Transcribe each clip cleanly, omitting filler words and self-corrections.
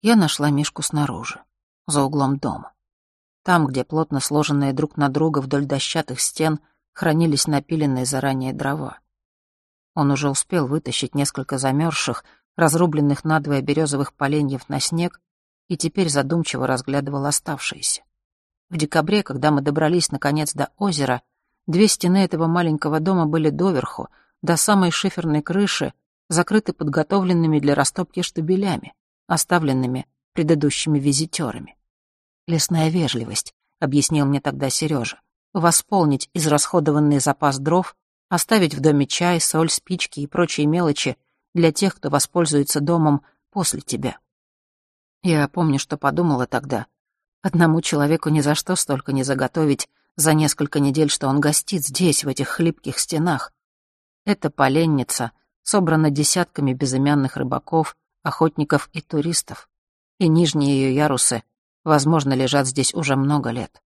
Я нашла Мишку снаружи, за углом дома. Там, где плотно сложенные друг на друга вдоль дощатых стен хранились напиленные заранее дрова. Он уже успел вытащить несколько замерзших, разрубленных надвое березовых поленьев на снег и теперь задумчиво разглядывал оставшиеся. В декабре, когда мы добрались наконец до озера, 2 стены этого маленького дома были доверху, до самой шиферной крыши, закрыты подготовленными для растопки штабелями, оставленными предыдущими визитёрами. «Лесная вежливость», — объяснил мне тогда Сережа, «восполнить израсходованный запас дров, оставить в доме чай, соль, спички и прочие мелочи для тех, кто воспользуется домом после тебя». Я помню, что подумала тогда. Одному человеку ни за что столько не заготовить за несколько недель, что он гостит здесь, в этих хлипких стенах. Эта поленница собрана десятками безымянных рыбаков, охотников и туристов, и нижние ее ярусы, возможно, лежат здесь уже много лет.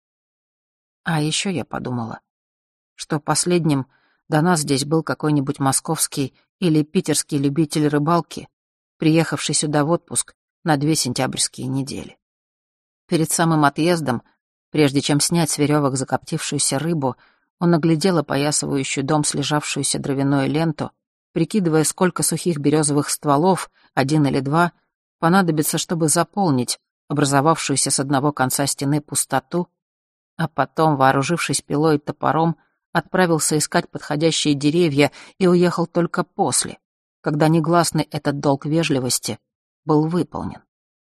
А еще я подумала, что последним до нас здесь был какой-нибудь московский или питерский любитель рыбалки, приехавший сюда в отпуск на 2 сентябрьские недели. Перед самым отъездом, прежде чем снять с веревок закоптившуюся рыбу, он оглядел опоясывающую дом слежавшуюся дровяную ленту, прикидывая, сколько сухих березовых стволов, 1 или 2, понадобится, чтобы заполнить образовавшуюся с одного конца стены пустоту, а потом, вооружившись пилой и топором, отправился искать подходящие деревья и уехал только после, когда негласный этот долг вежливости был выполнен.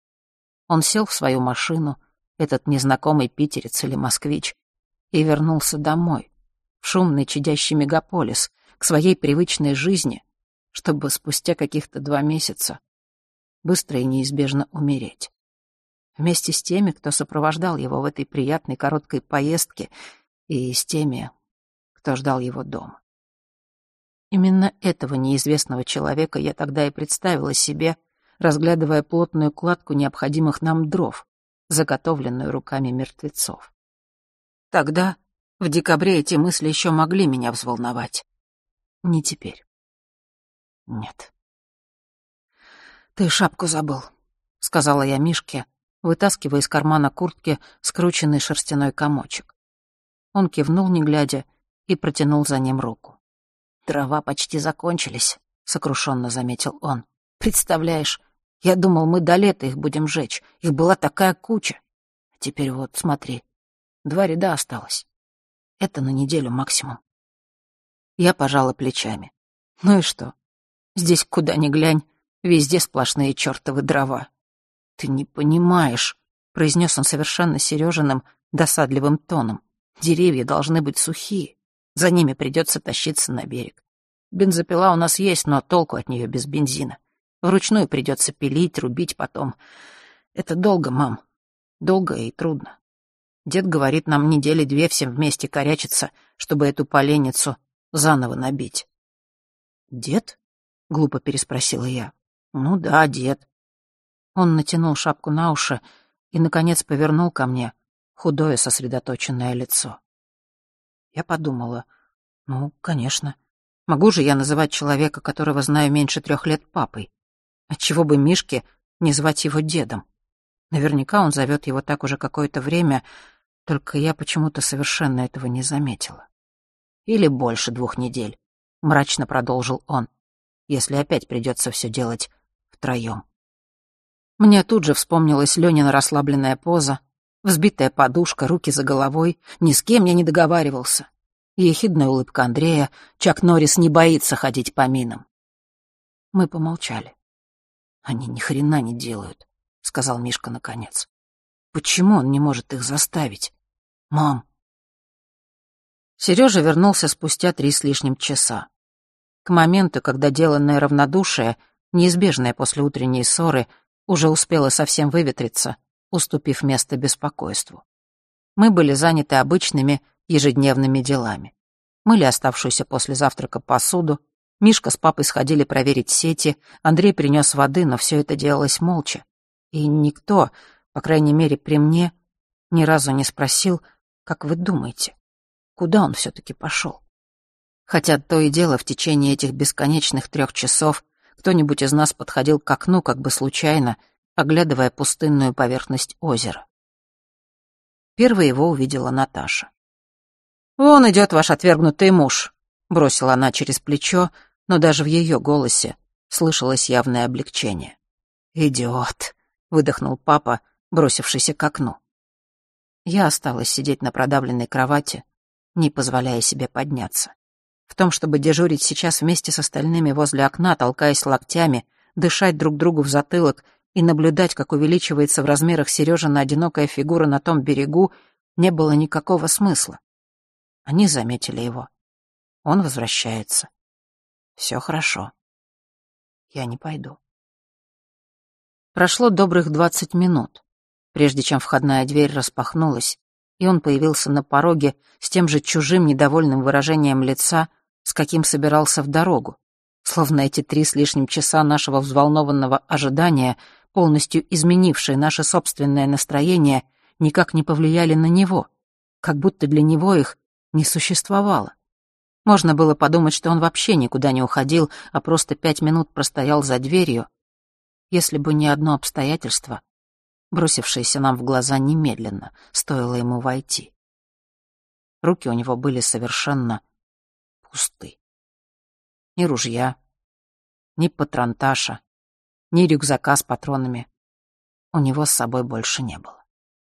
Он сел в свою машину, этот незнакомый питерец или москвич, и вернулся домой, в шумный чадящий мегаполис, к своей привычной жизни, чтобы спустя каких-то 2 месяца быстро и неизбежно умереть. Вместе с теми, кто сопровождал его в этой приятной короткой поездке, и с теми, кто ждал его дома. Именно этого неизвестного человека я тогда и представила себе, разглядывая плотную кладку необходимых нам дров, заготовленную руками мертвецов. Тогда, в декабре, эти мысли еще могли меня взволновать. Не теперь. Нет. «Ты шапку забыл», — сказала я Мишке, вытаскивая из кармана куртки скрученный шерстяной комочек. Он кивнул, не глядя, и протянул за ним руку. «Дрова почти закончились», — сокрушенно заметил он. «Представляешь, я думал, мы до лета их будем жечь. Их была такая куча. А теперь вот, смотри, 2 ряда осталось. Это на неделю максимум». Я пожала плечами. Ну и что? Здесь куда ни глянь, везде сплошные чертовы дрова. «Ты не понимаешь», — произнес он совершенно Сережиным, досадливым тоном. «Деревья должны быть сухие. За ними придется тащиться на берег. Бензопила у нас есть, но толку от нее без бензина. Вручную придется пилить, рубить потом. Это долго, мам. Долго и трудно. Дед говорит, нам 2 недели всем вместе корячиться, чтобы эту поленницу заново набить». «Дед?» — глупо переспросила я. «Ну да, дед». Он натянул шапку на уши и, наконец, повернул ко мне худое сосредоточенное лицо. Я подумала, ну, конечно. Могу же я называть человека, которого знаю меньше 3 лет, папой? Отчего бы Мишке не звать его дедом? Наверняка он зовет его так уже какое-то время, только я почему-то совершенно этого не заметила. «Или больше 2 недель», — мрачно продолжил он, «если опять придется все делать втроем». Мне тут же вспомнилась Ленина расслабленная поза, взбитая подушка, руки за головой, ни с кем я не договаривался. Ехидная улыбка Андрея, Чак Норрис не боится ходить по минам. Мы помолчали. «Они ни хрена не делают», — сказал Мишка наконец. «Почему он не может их заставить? Мам». Сережа вернулся спустя 3 с лишним часа. К моменту, когда деланное равнодушие, неизбежное после утренней ссоры, уже успело совсем выветриться, уступив место беспокойству. Мы были заняты обычными ежедневными делами. Мыли оставшуюся после завтрака посуду, Мишка с папой сходили проверить сети, Андрей принес воды, но все это делалось молча. И никто, по крайней мере при мне, ни разу не спросил, как вы думаете, куда он все-таки пошел? Хотя то и дело в течение этих бесконечных 3 часов кто-нибудь из нас подходил к окну как бы случайно, оглядывая пустынную поверхность озера. Первой его увидела Наташа. «Вон идет ваш отвергнутый муж», — бросила она через плечо, но даже в ее голосе слышалось явное облегчение. «Идиот», — выдохнул папа, бросившийся к окну. Я осталась сидеть на продавленной кровати, не позволяя себе подняться. В том, чтобы дежурить сейчас вместе с остальными возле окна, толкаясь локтями, дышать друг другу в затылок и наблюдать, как увеличивается в размерах Сережина одинокая фигура на том берегу, не было никакого смысла. Они заметили его. Он возвращается. Все хорошо. Я не пойду. Прошло добрых 20 минут, прежде чем входная дверь распахнулась, и он появился на пороге с тем же чужим недовольным выражением лица, с каким собирался в дорогу, словно эти 3 с лишним часа нашего взволнованного ожидания, полностью изменившие наше собственное настроение, никак не повлияли на него, как будто для него их не существовало. Можно было подумать, что он вообще никуда не уходил, а просто 5 минут простоял за дверью, если бы не одно обстоятельство, бросившееся нам в глаза немедленно, стоило ему войти. Руки у него были совершенно пусты. Ни ружья, ни патронташа, ни рюкзака с патронами у него с собой больше не было.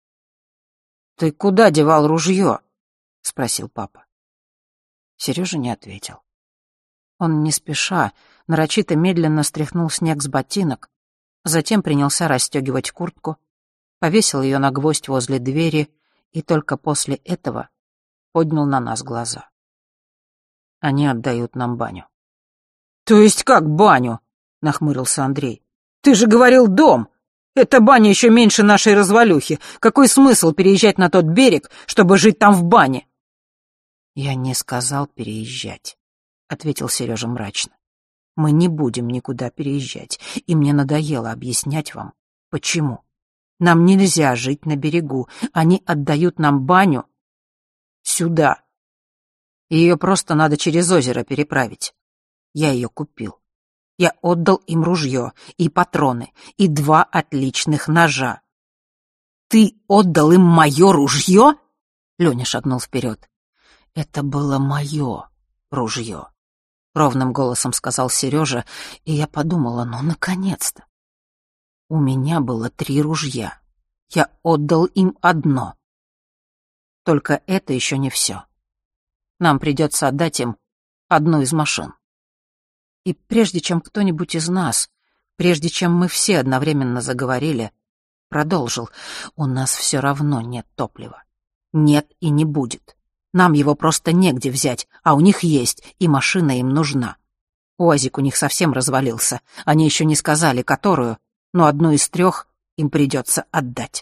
«Ты куда девал ружье?» — спросил папа. Сережа не ответил. Он не спеша, нарочито медленно стряхнул снег с ботинок, затем принялся расстегивать куртку, повесил ее на гвоздь возле двери и только после этого поднял на нас глаза. Они отдают нам баню. «То есть как баню?» — нахмурился Андрей. «Ты же говорил дом! Эта баня еще меньше нашей развалюхи. Какой смысл переезжать на тот берег, чтобы жить там в бане?» «Я не сказал переезжать», — ответил Сережа мрачно. «Мы не будем никуда переезжать, и мне надоело объяснять вам, почему. Нам нельзя жить на берегу, они отдают нам баню сюда. Ее просто надо через озеро переправить. Я ее купил. Я отдал им ружье и патроны, и 2 отличных ножа». «Ты отдал им мое ружье?» Леня шагнул вперед. «Это было мое ружье», — ровным голосом сказал Сережа, и я подумала, ну, наконец-то. У меня было 3 ружья. Я отдал им одно. Только это еще не все. Нам придется отдать им одну из машин. И прежде чем кто-нибудь из нас, прежде чем мы все одновременно заговорили, продолжил: «У нас все равно нет топлива. Нет и не будет. Нам его просто негде взять, а у них есть, и машина им нужна. УАЗик у них совсем развалился. Они еще не сказали, которую, но одну из 3 им придется отдать».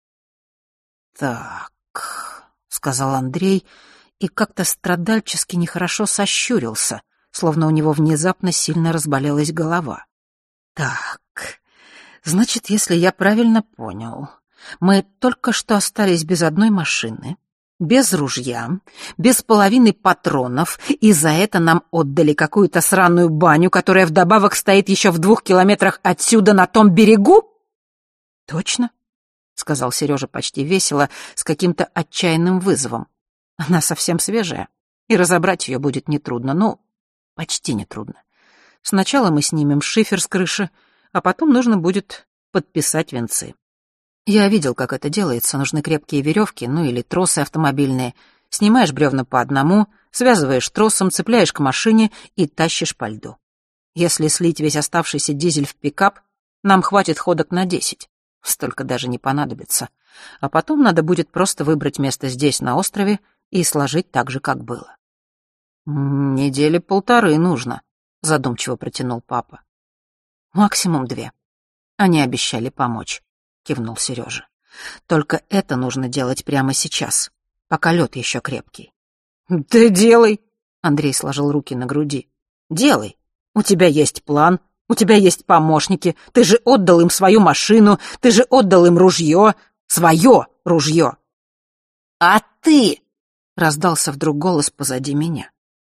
«Так», — сказал Андрей, и как-то страдальчески нехорошо сощурился, словно у него внезапно сильно разболелась голова. «Так, значит, если я правильно понял, мы только что остались без одной машины, без ружья, без половины патронов, и за это нам отдали какую-то сраную баню, которая вдобавок стоит еще в 2 километрах отсюда на том берегу?» «Точно», — сказал Сережа почти весело, с каким-то отчаянным вызовом. «Она совсем свежая, и разобрать ее будет нетрудно, ну, почти нетрудно. Сначала мы снимем шифер с крыши, а потом нужно будет подписать венцы. Я видел, как это делается. Нужны крепкие веревки, ну или тросы автомобильные. Снимаешь бревна по одному, связываешь тросом, цепляешь к машине и тащишь по льду. Если слить весь оставшийся дизель в пикап, нам хватит ходок на 10. Столько даже не понадобится. А потом надо будет просто выбрать место здесь, на острове, и сложить так же, как было». «Недели 1.5 нужно», — задумчиво протянул папа. «Максимум 2. Они обещали помочь», — кивнул Сережа. «Только это нужно делать прямо сейчас, пока лед еще крепкий». «Да делай», — Андрей сложил руки на груди. «Делай. У тебя есть план, у тебя есть помощники, ты же отдал им свою машину, ты же отдал им ружье, свое ружье». «А ты?» — раздался вдруг голос позади меня.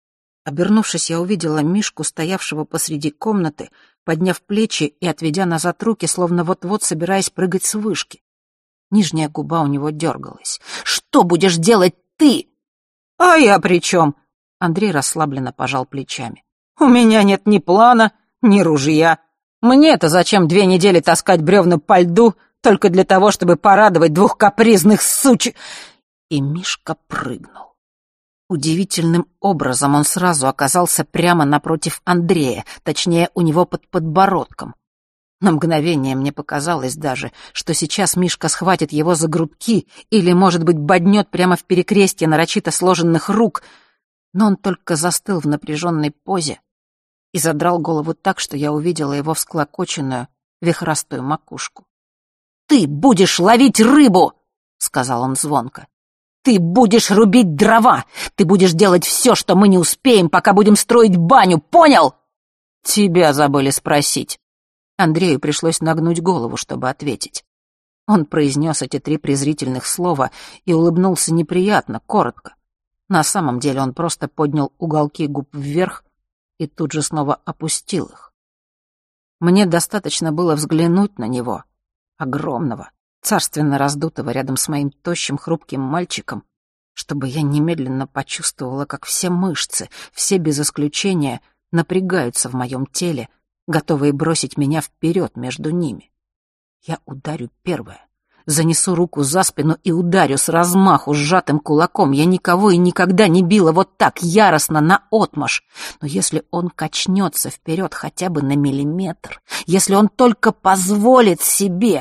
Обернувшись, я увидела Мишку, стоявшего посреди комнаты, подняв плечи и отведя назад руки, словно вот-вот собираясь прыгать с вышки. Нижняя губа у него дергалась. «Что будешь делать ты?» «А я при чем?» Андрей расслабленно пожал плечами. «У меня нет ни плана, ни ружья. Мне-то зачем 2 недели таскать бревна по льду только для того, чтобы порадовать 2 капризных суч...» И Мишка прыгнул. Удивительным образом он сразу оказался прямо напротив Андрея, точнее, у него под подбородком. На мгновение мне показалось даже, что сейчас Мишка схватит его за грудки или, может быть, боднет прямо в перекрестье нарочито сложенных рук, но он только застыл в напряженной позе и задрал голову так, что я увидела его всклокоченную, вихрастую макушку. «Ты будешь ловить рыбу!» — сказал он звонко. «Ты будешь рубить дрова! Ты будешь делать все, что мы не успеем, пока будем строить баню, понял?» «Тебя забыли спросить». Андрею пришлось нагнуть голову, чтобы ответить. Он произнес эти 3 презрительных слова и улыбнулся неприятно, коротко. На самом деле он просто поднял уголки губ вверх и тут же снова опустил их. Мне достаточно было взглянуть на него, огромного, царственно раздутого рядом с моим тощим хрупким мальчиком, чтобы я немедленно почувствовала, как все мышцы, все без исключения, напрягаются в моем теле, готовые бросить меня вперед между ними. Я ударю первая, занесу руку за спину и ударю с размаху сжатым кулаком. Я никого и никогда не била вот так, яростно, наотмашь. Но если он качнется вперед хотя бы на миллиметр, если он только позволит себе...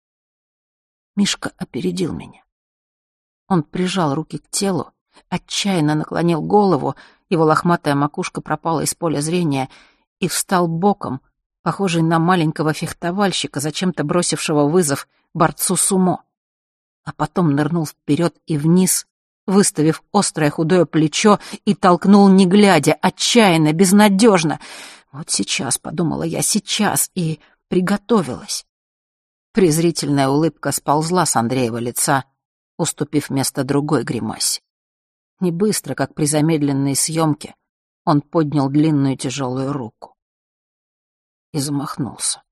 Мишка опередил меня. Он прижал руки к телу, отчаянно наклонил голову, его лохматая макушка пропала из поля зрения, и встал боком, похожий на маленького фехтовальщика, зачем-то бросившего вызов борцу сумо. А потом нырнул вперед и вниз, выставив острое худое плечо, и толкнул, не глядя, отчаянно, безнадежно. Вот сейчас, подумала я, сейчас, и приготовилась. Презрительная улыбка сползла с Андреева лица, уступив место другой гримасе. Не быстро, как при замедленной съемке, он поднял длинную тяжелую руку и замахнулся.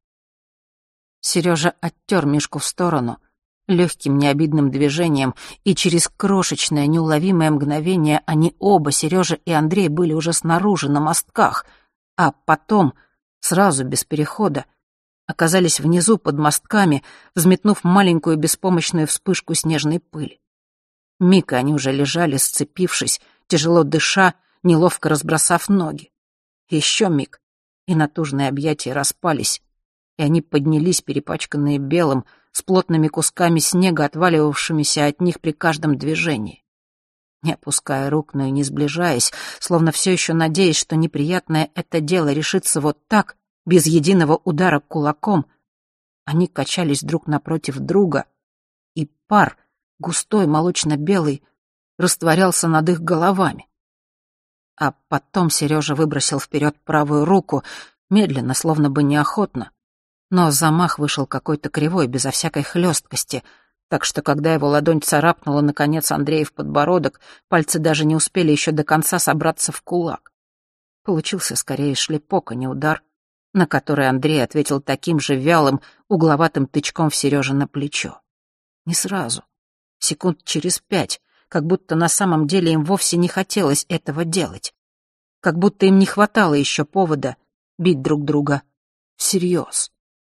Сережа оттер Мишку в сторону легким необидным движением, и через крошечное неуловимое мгновение они оба, Сережа и Андрей, были уже снаружи на мостках, а потом, сразу без перехода, оказались внизу под мостками, взметнув маленькую беспомощную вспышку снежной пыли. Миг они уже лежали, сцепившись, тяжело дыша, неловко разбросав ноги. Еще миг, и натужные объятия распались, и они поднялись, перепачканные белым, с плотными кусками снега, отваливавшимися от них при каждом движении. Не опуская рук, но и не сближаясь, словно все еще надеясь, что неприятное это дело решится вот так, без единого удара кулаком, они качались друг напротив друга, и пар, густой, молочно-белый, растворялся над их головами. А потом Сережа выбросил вперед правую руку, медленно, словно бы неохотно, но замах вышел какой-то кривой, безо всякой хлесткости, так что, когда его ладонь царапнула, наконец, Андрея в подбородок, пальцы даже не успели еще до конца собраться в кулак. Получился скорее шлепок, а не удар, на который Андрей ответил таким же вялым, угловатым тычком в Сереже на плечо. Не сразу, секунд через 5, как будто на самом деле им вовсе не хотелось этого делать, как будто им не хватало еще повода бить друг друга всерьез.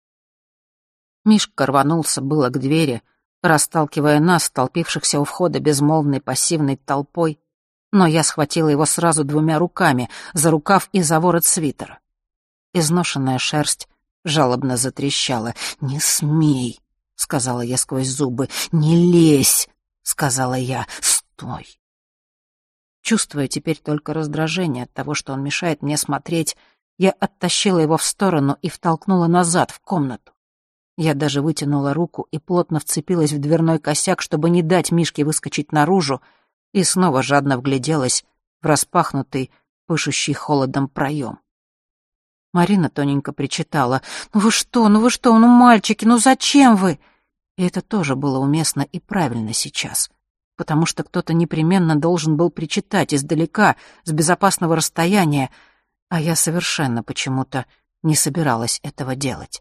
Мишка рванулся было к двери, расталкивая нас, столпившихся у входа безмолвной пассивной толпой, но я схватила его сразу 2 руками, за рукав и за ворот свитера. Изношенная шерсть жалобно затрещала. «Не смей!» — сказала я сквозь зубы. «Не лезь!» — сказала я. «Стой!» Чувствуя теперь только раздражение от того, что он мешает мне смотреть, я оттащила его в сторону и втолкнула назад, в комнату. Я даже вытянула руку и плотно вцепилась в дверной косяк, чтобы не дать Мишке выскочить наружу, и снова жадно вгляделась в распахнутый, пышущий холодом проем. Марина тоненько причитала: «Ну вы что, ну мальчики, ну зачем вы?» И это тоже было уместно и правильно сейчас. потому что кто-то непременно должен был причитать издалека, с безопасного расстояния, а я совершенно почему-то не собиралась этого делать.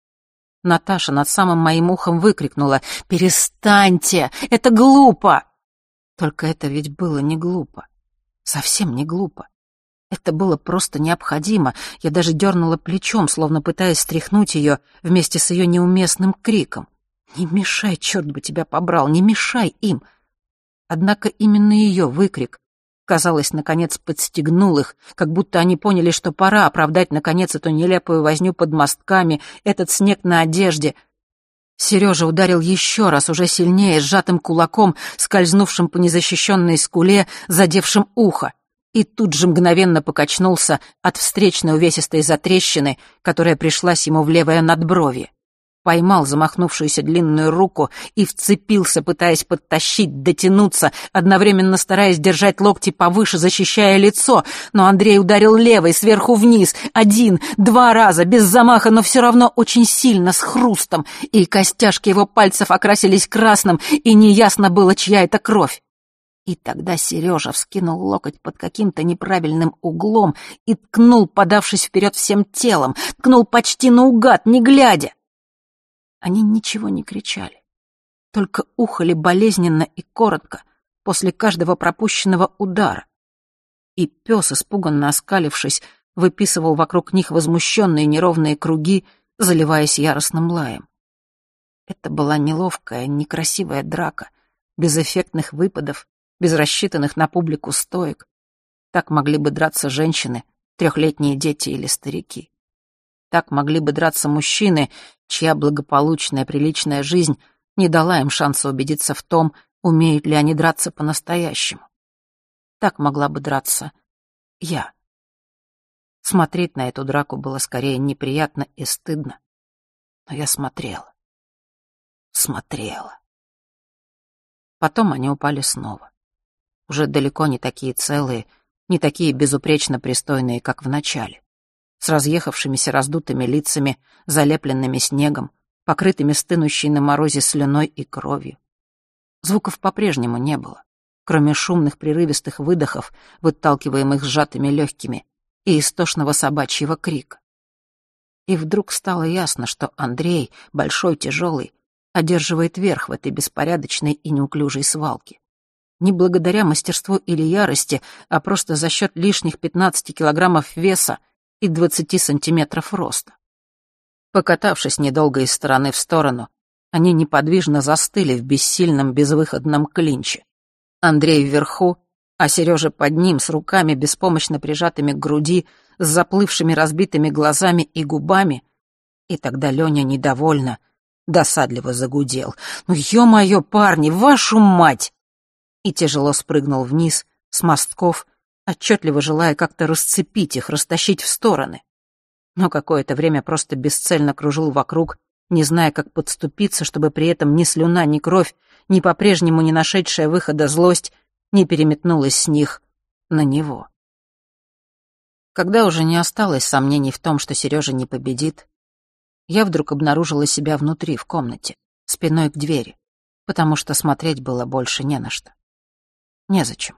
Наташа над самым моим ухом выкрикнула: «Перестаньте! Это глупо!» Только это ведь было не глупо. Совсем не глупо. Это было просто необходимо. Я даже дернула плечом, словно пытаясь стряхнуть ее вместе с ее неуместным криком. «Не мешай, черт бы тебя побрал, не мешай им!» Однако именно ее выкрик, казалось, наконец подстегнул их, как будто они поняли, что пора оправдать, наконец, эту нелепую возню под мостками, этот снег на одежде. Сережа ударил еще раз, уже сильнее, сжатым кулаком, скользнувшим по незащищенной скуле, задевшим ухо, и тут же мгновенно покачнулся от встречной увесистой затрещины, которая пришлась ему в левое надбровье. Поймал замахнувшуюся длинную руку и вцепился, пытаясь подтащить, дотянуться, одновременно стараясь держать локти повыше, защищая лицо, но Андрей ударил левой, сверху вниз, 1, 2 раза, без замаха, но все равно очень сильно, с хрустом, и костяшки его пальцев окрасились красным, и неясно было, чья это кровь. И тогда Сережа вскинул локоть под каким-то неправильным углом и ткнул, подавшись вперед всем телом, ткнул почти наугад, не глядя. Они ничего не кричали, только ухали болезненно и коротко после каждого пропущенного удара. И пес, испуганно оскалившись, выписывал вокруг них возмущенные неровные круги, заливаясь яростным лаем. Это была неловкая, некрасивая драка, без эффектных выпадов, без рассчитанных на публику стоек. Так могли бы драться женщины, 3-летние дети или старики. Так могли бы драться мужчины, чья благополучная, приличная жизнь не дала им шанса убедиться в том, умеют ли они драться по-настоящему. Так могла бы драться я. Смотреть на эту драку было скорее неприятно и стыдно. Но я смотрела. Смотрела. Потом они упали снова. Уже далеко не такие целые, не такие безупречно пристойные, как в начале. С разъехавшимися раздутыми лицами, залепленными снегом, покрытыми стынущей на морозе слюной и кровью. Звуков по-прежнему не было, кроме шумных прерывистых выдохов, выталкиваемых сжатыми легкими, и истошного собачьего крика. И вдруг стало ясно, что Андрей, большой, тяжелый, одерживает верх в этой беспорядочной и неуклюжей свалке. Не благодаря мастерству или ярости, а просто за счет лишних 15 килограммов веса и 20 сантиметров роста. Покатавшись недолго из стороны в сторону, они неподвижно застыли в бессильном, безвыходном клинче. Андрей вверху, а Сережа под ним, с руками, беспомощно прижатыми к груди, с заплывшими разбитыми глазами и губами. И тогда Леня недовольно, досадливо загудел. «Ну, ё-моё, парни, вашу мать!» И тяжело спрыгнул вниз, с мостков, отчетливо желая как-то расцепить их, растащить в стороны. Но какое-то время просто бесцельно кружил вокруг, не зная, как подступиться, чтобы при этом ни слюна, ни кровь, ни по-прежнему не нашедшая выхода злость не переметнулась с них на него. Когда уже не осталось сомнений в том, что Сережа не победит, я вдруг обнаружила себя внутри, в комнате, спиной к двери, потому что смотреть было больше не на что. Незачем.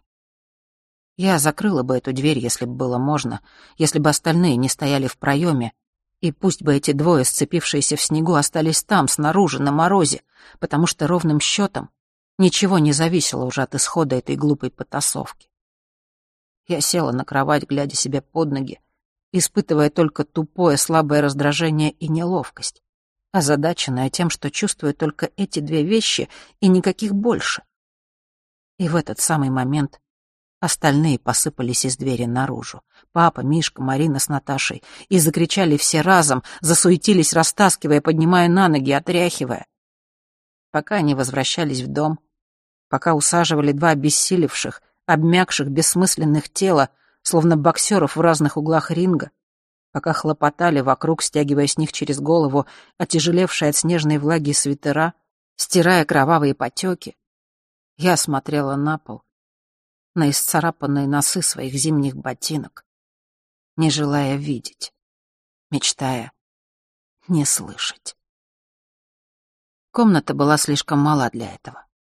Я закрыла бы эту дверь, если бы было можно, если бы остальные не стояли в проеме, и пусть бы эти двое, сцепившиеся в снегу, остались там, снаружи, на морозе, потому что ровным счетом ничего не зависело уже от исхода этой глупой потасовки. Я села на кровать, глядя себе под ноги, испытывая только тупое, слабое раздражение и неловкость, озадаченная тем, что чувствую только эти 2 вещи и никаких больше. И в этот самый момент остальные посыпались из двери наружу. Папа, Мишка, Марина с Наташей. И закричали все разом, засуетились, растаскивая, поднимая на ноги, отряхивая. Пока они возвращались в дом, пока усаживали 2 обессилевших, обмякших, бессмысленных тела, словно боксеров в разных углах ринга, пока хлопотали вокруг, стягивая с них через голову отяжелевшие от снежной влаги свитера, стирая кровавые потеки, я смотрела на пол, на исцарапанные носы своих зимних ботинок, не желая видеть, мечтая не слышать. Комната была слишком мала для этого.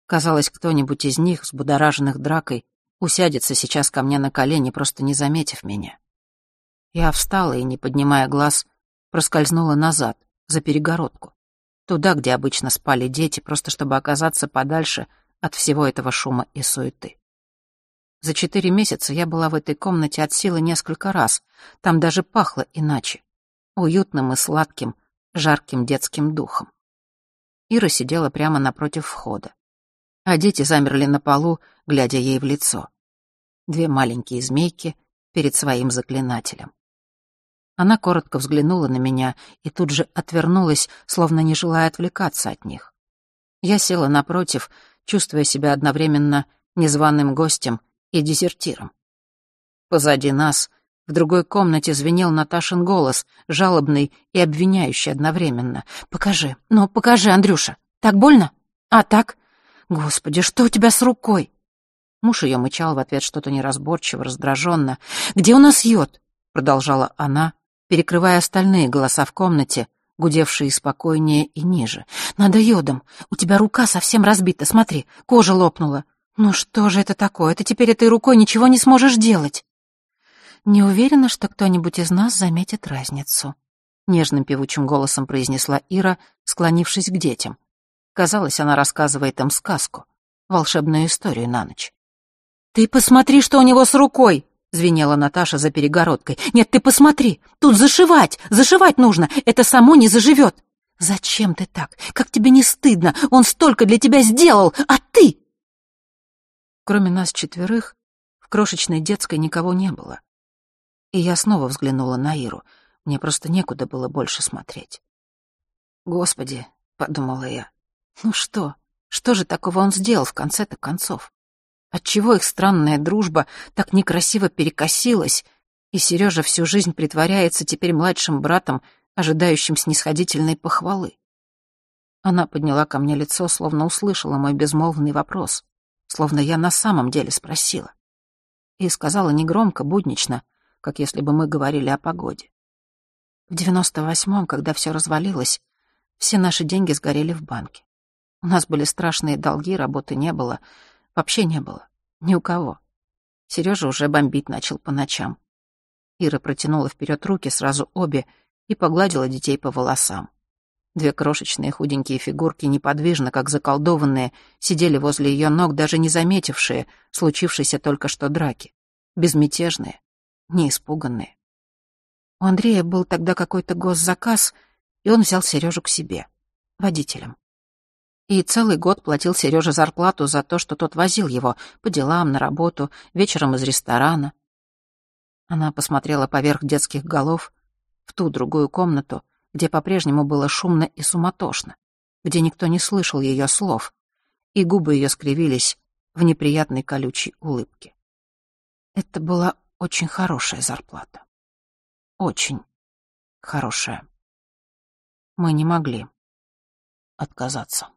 Казалось, кто-нибудь из них, взбудораженных дракой, усядется сейчас ко мне на колени, просто не заметив меня. Я встала и, не поднимая глаз, проскользнула назад, за перегородку, туда, где обычно спали дети, просто чтобы оказаться подальше от всего этого шума и суеты. За 4 месяца я была в этой комнате от силы несколько раз, там даже пахло иначе, уютным и сладким, жарким детским духом. Ира сидела прямо напротив входа, а дети замерли на полу, глядя ей в лицо. 2 маленькие змейки перед своим заклинателем. Она коротко взглянула на меня и тут же отвернулась, словно не желая отвлекаться от них. Я села напротив, чувствуя себя одновременно незваным гостем и дезертиром. Позади нас, в другой комнате, звенел Наташин голос, жалобный и обвиняющий одновременно. «Покажи, ну покажи, Андрюша. Так больно? А так? Господи, что у тебя с рукой?» Муж ее мычал в ответ что-то неразборчиво, раздраженно. «Где у нас йод?» — продолжала она, перекрывая остальные голоса в комнате, гудевшие спокойнее и ниже. «Надо йодом. У тебя рука совсем разбита, смотри, кожа лопнула. Ну что же это такое? Ты теперь этой рукой ничего не сможешь делать». «Не уверена, что кто-нибудь из нас заметит разницу», — нежным певучим голосом произнесла Ира, склонившись к детям. Казалось, она рассказывает им сказку, волшебную историю на ночь. «Ты посмотри, что у него с рукой!» — звенела Наташа за перегородкой. «Нет, ты посмотри! Тут зашивать! Зашивать нужно! Это само не заживет!» «Зачем ты так? Как тебе не стыдно? Он столько для тебя сделал, а ты...» Кроме нас 4, в крошечной детской никого не было. И я снова взглянула на Иру. Мне просто некуда было больше смотреть. «Господи», — подумала я, — «ну что? Что же такого он сделал в конце-то концов? Отчего их странная дружба так некрасиво перекосилась, и Сережа всю жизнь притворяется теперь младшим братом, ожидающим снисходительной похвалы?» Она подняла ко мне лицо, словно услышала мой безмолвный вопрос, словно я на самом деле спросила. И сказала негромко, буднично, как если бы мы говорили о погоде. В 98-м, когда все развалилось, все наши деньги сгорели в банке. У нас были страшные долги, работы не было, вообще не было, ни у кого. Сережа уже бомбить начал по ночам. Ира протянула вперед руки, сразу обе, и погладила детей по волосам. 2 крошечные худенькие фигурки, неподвижно, как заколдованные, сидели возле ее ног, даже не заметившие случившейся только что драки. Безмятежные, не испуганные. У Андрея был тогда какой-то госзаказ, и он взял Сережу к себе, водителем. И целый год платил Сереже зарплату за то, что тот возил его по делам, на работу, вечером из ресторана. Она посмотрела поверх детских голов в ту другую комнату, где по-прежнему было шумно и суматошно, где никто не слышал ее слов, и губы ее скривились в неприятной колючей улыбке. Это была очень хорошая зарплата. Очень хорошая. Мы не могли отказаться.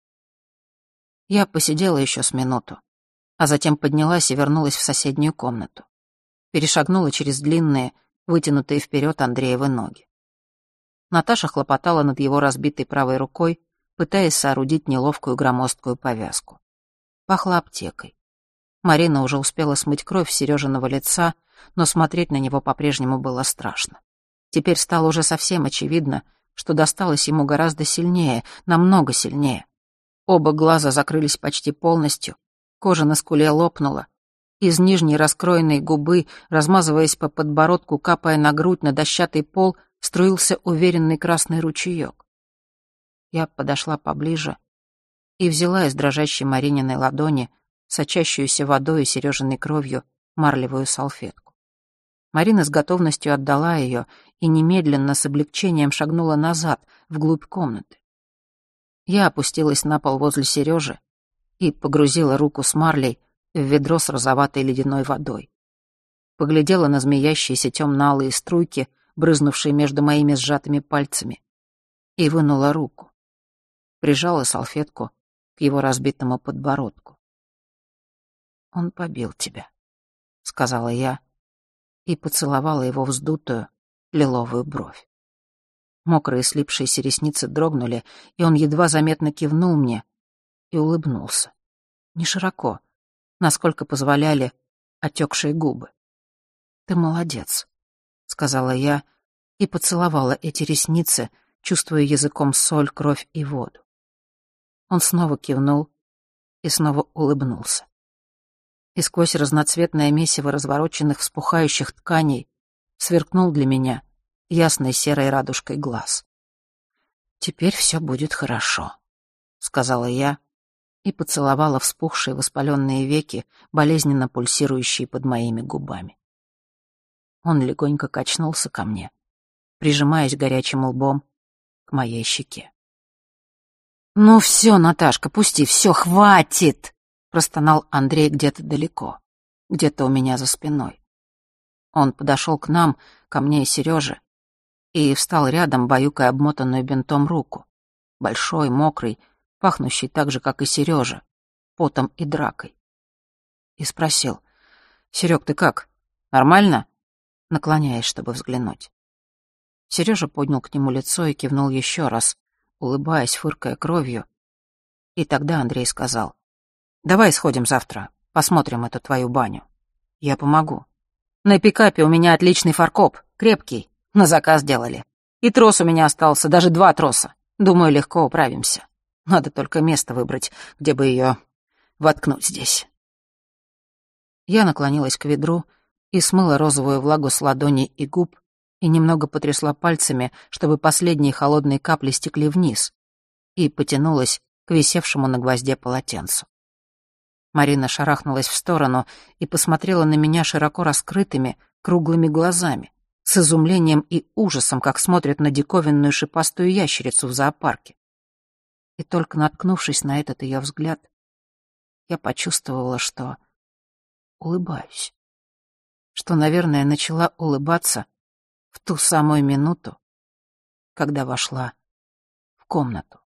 Я посидела еще с минуту, а затем поднялась и вернулась в соседнюю комнату. Перешагнула через длинные, вытянутые вперед Андреевы ноги. Наташа хлопотала над его разбитой правой рукой, пытаясь соорудить неловкую громоздкую повязку. Пахло аптекой. Марина уже успела смыть кровь с Сережиного лица, но смотреть на него по-прежнему было страшно. Теперь стало уже совсем очевидно, что досталось ему гораздо сильнее, намного сильнее. Оба глаза закрылись почти полностью, кожа на скуле лопнула. Из нижней раскроенной губы, размазываясь по подбородку, капая на грудь, на дощатый пол, струился уверенный красный ручеек. Я подошла поближе и взяла из дрожащей Марининой ладони, сочащуюся водой и Сережиной кровью, марлевую салфетку. Марина с готовностью отдала ее и немедленно с облегчением шагнула назад, вглубь комнаты. Я опустилась на пол возле Сережи и погрузила руку с марлей в ведро с розоватой ледяной водой. Поглядела на змеящиеся темно-алые струйки, брызнувшие между моими сжатыми пальцами, и вынула руку. Прижала салфетку к его разбитому подбородку. «Он побил тебя», — сказала я, и поцеловала его вздутую лиловую бровь. Мокрые слипшиеся ресницы дрогнули, и он едва заметно кивнул мне и улыбнулся. не широко, насколько позволяли отекшие губы. «Ты молодец», — сказала я и поцеловала эти ресницы, чувствуя языком соль, кровь и воду. Он снова кивнул и снова улыбнулся. И сквозь разноцветное месиво развороченных вспухающих тканей сверкнул для меня ясной серой радужкой глаз. «Теперь все будет хорошо», — сказала я и поцеловала вспухшие воспаленные веки, болезненно пульсирующие под моими губами. Он легонько качнулся ко мне, прижимаясь горячим лбом к моей щеке. «Ну все, Наташка, пусти, все, хватит!» — простонал Андрей где-то далеко, где-то у меня за спиной. Он подошел к нам, ко мне и Сереже, и встал рядом, баюкая обмотанную бинтом руку, большой, мокрый, пахнущий так же, как и Сережа, потом и дракой. И спросил: «Серег, ты как? Нормально?» наклоняясь, чтобы взглянуть. Сережа поднял к нему лицо и кивнул еще раз, улыбаясь, фыркая кровью. И тогда Андрей сказал: «Давай сходим завтра, посмотрим эту твою баню. Я помогу. На пикапе у меня отличный фаркоп, крепкий, на заказ делали. И трос у меня остался, даже 2 троса. Думаю, легко управимся. Надо только место выбрать, где бы ее воткнуть здесь». Я наклонилась к ведру и смыла розовую влагу с ладоней и губ, и немного потрясла пальцами, чтобы последние холодные капли стекли вниз, и потянулась к висевшему на гвозде полотенцу. Марина шарахнулась в сторону и посмотрела на меня широко раскрытыми, круглыми глазами, с изумлением и ужасом, как смотрят на диковинную шипастую ящерицу в зоопарке. И только наткнувшись на этот ее взгляд, я почувствовала, что улыбаюсь. Что, наверное, начала улыбаться в ту самую минуту, когда вошла в комнату.